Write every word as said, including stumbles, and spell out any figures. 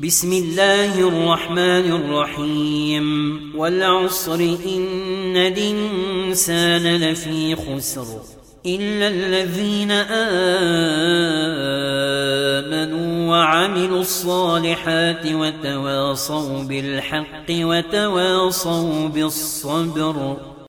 بسم الله الرحمن الرحيم والعصر إن الإنسان لفي خسر إلا الذين آمنوا وعملوا الصالحات وتواصوا بالحق وتواصوا بالصبر.